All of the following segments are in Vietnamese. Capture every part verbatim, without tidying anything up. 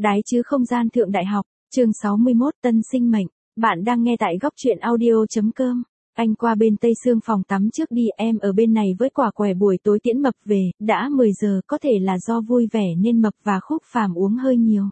Đái chứ không gian thượng đại học, chương sáu mươi mốt tân sinh mệnh. Bạn đang nghe tại góc truyện audio.com. Anh qua bên Tây Sương phòng tắm trước đi, em ở bên này với Quả Quẻ buổi tối tiễn Mập về, đã mười giờ, có thể là do vui vẻ nên Mập và Khúc Phàm uống hơi nhiều.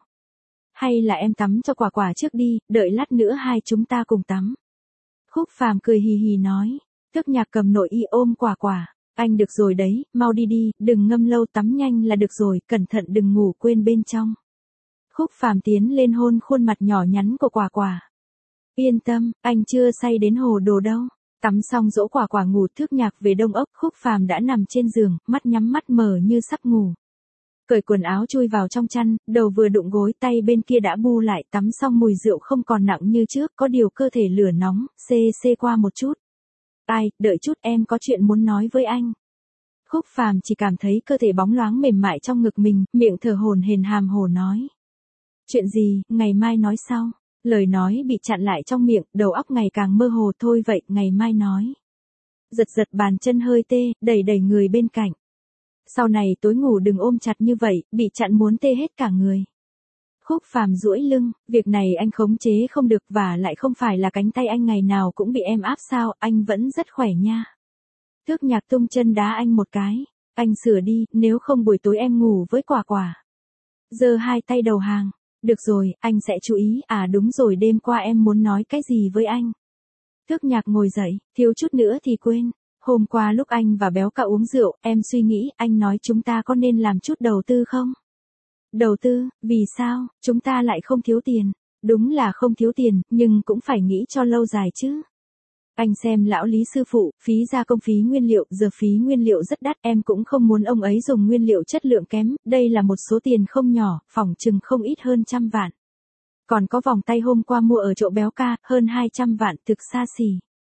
Hay là em tắm cho Quả Quả trước đi, đợi lát nữa hai chúng ta cùng tắm. Khúc Phàm cười hì hì nói. Thức Nhạc cầm nội y ôm Quả Quả. Anh được rồi đấy, mau đi đi, đừng ngâm lâu, tắm nhanh là được rồi, cẩn thận đừng ngủ quên bên trong. Khúc Phàm tiến lên hôn khuôn mặt nhỏ nhắn của Quả Quả. Yên tâm, anh chưa say đến hồ đồ đâu. Tắm xong dỗ Quả Quả ngủ, Thức Nhạc về Đông Ốc, Khúc Phàm đã nằm trên giường, mắt nhắm mắt mở như sắp ngủ. Cởi quần áo chui vào trong chăn, đầu vừa đụng gối, tay bên kia đã bu lại, tắm xong mùi rượu không còn nặng như trước, có điều cơ thể lửa nóng, xê xê qua một chút. Ai, đợi chút, em có chuyện muốn nói với anh. Khúc Phàm chỉ cảm thấy cơ thể bóng loáng mềm mại trong ngực mình, miệng thở hổn hển hàm hồ nói. Chuyện gì, ngày mai nói sau. Lời nói bị chặn lại trong miệng, đầu óc ngày càng mơ hồ, thôi vậy, ngày mai nói. Giật giật bàn chân hơi tê, đẩy đẩy người bên cạnh. Sau này tối ngủ đừng ôm chặt như vậy, bị chặn muốn tê hết cả người. Khúc Phàm duỗi lưng, việc này anh khống chế không được, và lại không phải là cánh tay anh ngày nào cũng bị em áp sao, anh vẫn rất khỏe nha. Thức Nhạc tung chân đá anh một cái. Anh sửa đi, nếu không buổi tối em ngủ với Quả Quả. Giơ hai tay đầu hàng. Được rồi, anh sẽ chú ý, à đúng rồi, đêm qua em muốn nói cái gì với anh. Thức Nhạc ngồi dậy, thiếu chút nữa thì quên. Hôm qua lúc anh và Béo Ca uống rượu, em suy nghĩ, anh nói chúng ta có nên làm chút đầu tư không? Đầu tư, vì sao, chúng ta lại không thiếu tiền? Đúng là không thiếu tiền, nhưng cũng phải nghĩ cho lâu dài chứ. Anh xem lão Lý sư phụ, phí gia công phí nguyên liệu, giờ phí nguyên liệu rất đắt, em cũng không muốn ông ấy dùng nguyên liệu chất lượng kém, đây là một số tiền không nhỏ, phỏng chừng không ít hơn trăm vạn. Còn có vòng tay hôm qua mua ở chỗ Béo Ca, hơn hai trăm vạn, thực xa xỉ.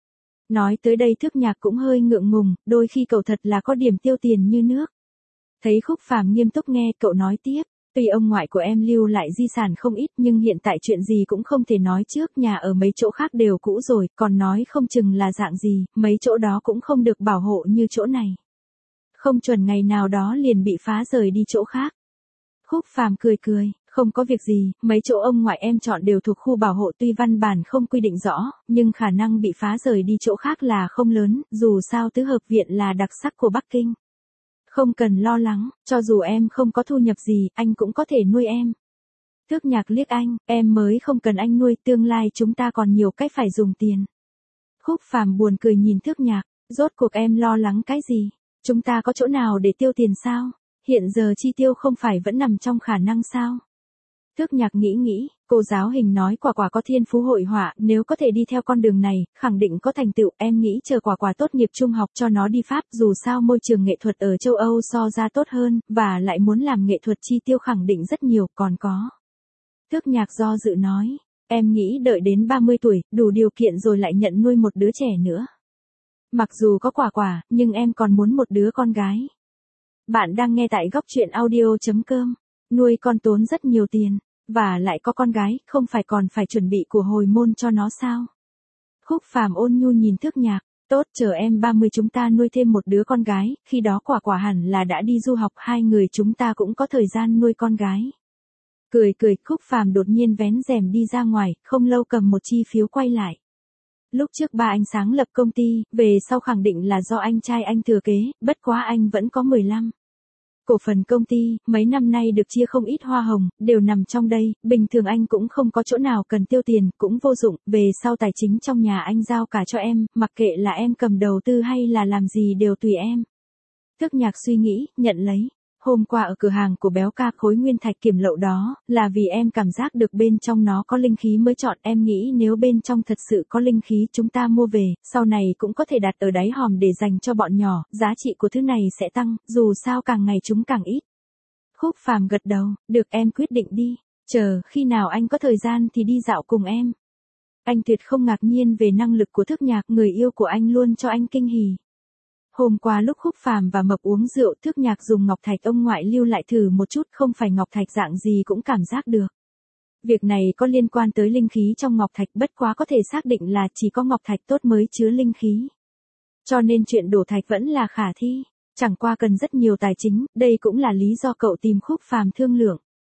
Nói tới đây Thức Nhạc cũng hơi ngượng ngùng, đôi khi cậu thật là có điểm tiêu tiền như nước. Thấy Khúc Phàm nghiêm túc nghe, cậu nói tiếp. Tuy ông ngoại của em lưu lại di sản không ít nhưng hiện tại chuyện gì cũng không thể nói trước, nhà ở mấy chỗ khác đều cũ rồi, còn nói không chừng là dạng gì, mấy chỗ đó cũng không được bảo hộ như chỗ này. Không chuẩn ngày nào đó liền bị phá rời đi chỗ khác. Khúc Phàm cười cười, không có việc gì, mấy chỗ ông ngoại em chọn đều thuộc khu bảo hộ, tuy văn bản không quy định rõ, nhưng khả năng bị phá rời đi chỗ khác là không lớn, dù sao tứ hợp viện là đặc sắc của Bắc Kinh. Không cần lo lắng, cho dù em không có thu nhập gì, anh cũng có thể nuôi em. Thức Nhạc liếc anh, em mới không cần anh nuôi, tương lai chúng ta còn nhiều cách phải dùng tiền. Khúc Phàm buồn cười nhìn Thức Nhạc, rốt cuộc em lo lắng cái gì? Chúng ta có chỗ nào để tiêu tiền sao? Hiện giờ chi tiêu không phải vẫn nằm trong khả năng sao? Thức Nhạc nghĩ nghĩ, cô giáo Hình nói Quả Quả có thiên phú hội họa, nếu có thể đi theo con đường này, khẳng định có thành tựu, em nghĩ chờ Quả Quả tốt nghiệp trung học cho nó đi Pháp, dù sao môi trường nghệ thuật ở châu Âu so ra tốt hơn, và lại muốn làm nghệ thuật chi tiêu khẳng định rất nhiều, còn có. Thức Nhạc do dự nói, em nghĩ đợi đến ba mươi tuổi, đủ điều kiện rồi lại nhận nuôi một đứa trẻ nữa. Mặc dù có Quả Quả, nhưng em còn muốn một đứa con gái. Bạn đang nghe tại góc truyện audio.com. Nuôi con tốn rất nhiều tiền, và lại có con gái, không phải còn phải chuẩn bị của hồi môn cho nó sao? Khúc Phàm ôn nhu nhìn Thức Nhạc, tốt, chờ em ba mươi chúng ta nuôi thêm một đứa con gái, khi đó Quả Quả hẳn là đã đi du học, hai người chúng ta cũng có thời gian nuôi con gái. Cười cười, Khúc Phàm đột nhiên vén rèm đi ra ngoài, không lâu cầm một chi phiếu quay lại. Lúc trước ba anh sáng lập công ty, về sau khẳng định là do anh trai anh thừa kế, bất quá anh vẫn có mười lăm. Cổ phần công ty, mấy năm nay được chia không ít hoa hồng, đều nằm trong đây, bình thường anh cũng không có chỗ nào cần tiêu tiền, cũng vô dụng, về sau tài chính trong nhà anh giao cả cho em, mặc kệ là em cầm đầu tư hay là làm gì đều tùy em. Thức Nhạc suy nghĩ, nhận lấy. Hôm qua ở cửa hàng của Béo Ca, khối nguyên thạch kiểm lậu đó, là vì em cảm giác được bên trong nó có linh khí mới chọn, em nghĩ nếu bên trong thật sự có linh khí chúng ta mua về, sau này cũng có thể đặt ở đáy hòm để dành cho bọn nhỏ, giá trị của thứ này sẽ tăng, dù sao càng ngày chúng càng ít. Khúc Phàm gật đầu, được em quyết định đi, chờ, khi nào anh có thời gian thì đi dạo cùng em. Anh tuyệt không ngạc nhiên về năng lực của Thức Nhạc, người yêu của anh luôn cho anh kinh hỉ. Hôm qua lúc Khúc Phàm và Mập uống rượu, Thức Nhạc dùng ngọc thạch ông ngoại lưu lại thử một chút, không phải ngọc thạch dạng gì cũng cảm giác được. Việc này có liên quan tới linh khí trong ngọc thạch, bất quá có thể xác định là chỉ có ngọc thạch tốt mới chứa linh khí. Cho nên chuyện đổ thạch vẫn là khả thi, chẳng qua cần rất nhiều tài chính, đây cũng là lý do cậu tìm Khúc Phàm thương lượng.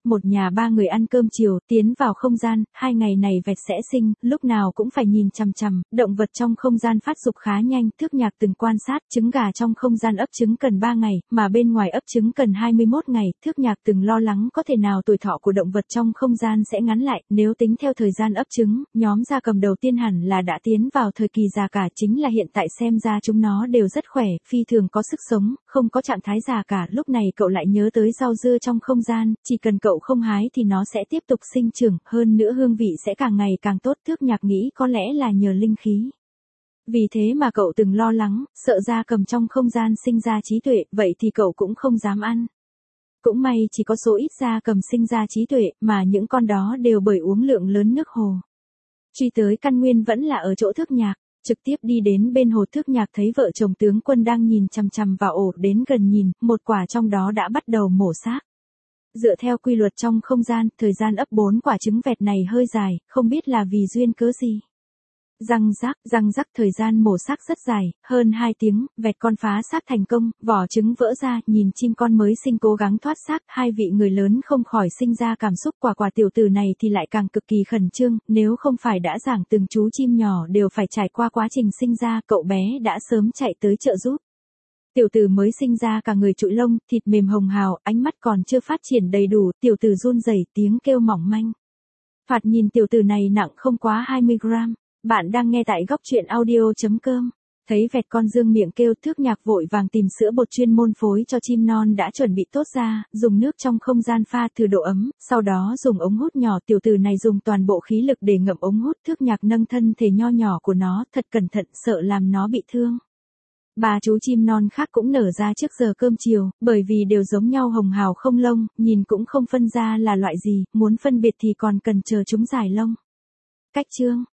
Một nhà ba người ăn cơm chiều, tiến vào không gian, hai ngày này vẹt sẽ sinh, lúc nào cũng phải nhìn chằm chằm, động vật trong không gian phát dục khá nhanh, Thước Nhạc từng quan sát, trứng gà trong không gian ấp trứng cần ba ngày, mà bên ngoài ấp trứng cần hai mươi mốt ngày, Thước Nhạc từng lo lắng có thể nào tuổi thọ của động vật trong không gian sẽ ngắn lại, nếu tính theo thời gian ấp trứng, nhóm gia cầm đầu tiên hẳn là đã tiến vào thời kỳ già cả, chính là hiện tại xem ra chúng nó đều rất khỏe, phi thường có sức sống, không có trạng thái già cả, lúc này cậu lại nhớ tới rau dưa trong không gian, chỉ cần cậu không hái thì nó sẽ tiếp tục sinh trưởng, hơn nữa hương vị sẽ càng ngày càng tốt, Thước Nhạc nghĩ có lẽ là nhờ linh khí. Vì thế mà cậu từng lo lắng, sợ gia cầm trong không gian sinh ra trí tuệ, vậy thì cậu cũng không dám ăn. Cũng may chỉ có số ít gia cầm sinh ra trí tuệ, mà những con đó đều bởi uống lượng lớn nước hồ. Truy tới căn nguyên vẫn là ở chỗ Thước Nhạc. Trực tiếp đi đến bên hồ, Thước Nhạc thấy vợ chồng tướng quân đang nhìn chằm chằm vào ổ, đến gần nhìn, một quả trong đó đã bắt đầu mổ xác. Dựa theo quy luật trong không gian, thời gian ấp bốn quả trứng vẹt này hơi dài, không biết là vì duyên cớ gì. Răng rác, răng rắc, thời gian mổ xác rất dài, hơn hai tiếng, vẹt con phá xác thành công, vỏ trứng vỡ ra, nhìn chim con mới sinh cố gắng thoát xác, hai vị người lớn không khỏi sinh ra cảm xúc, quả quả tiểu tử này thì lại càng cực kỳ khẩn trương, nếu không phải đã giảng từng chú chim nhỏ đều phải trải qua quá trình sinh ra, cậu bé đã sớm chạy tới trợ giúp. Tiểu tử mới sinh ra cả người trụi lông, thịt mềm hồng hào, ánh mắt còn chưa phát triển đầy đủ, tiểu tử run rẩy, tiếng kêu mỏng manh. Phạt nhìn tiểu tử này nặng không quá hai mươi gam. Bạn đang nghe tại góc truyện audio chấm com. Thấy vẹt con dương miệng kêu, Thước Nhạc vội vàng tìm sữa bột chuyên môn phối cho chim non đã chuẩn bị tốt ra, dùng nước trong không gian pha thử độ ấm, sau đó dùng ống hút nhỏ, tiểu tử này dùng toàn bộ khí lực để ngậm ống hút, Thước Nhạc nâng thân thể nho nhỏ của nó, thật cẩn thận, sợ làm nó bị thương. Ba chú chim non khác cũng nở ra trước giờ cơm chiều, bởi vì đều giống nhau hồng hào không lông, nhìn cũng không phân ra là loại gì, muốn phân biệt thì còn cần chờ chúng dài lông. Cách chương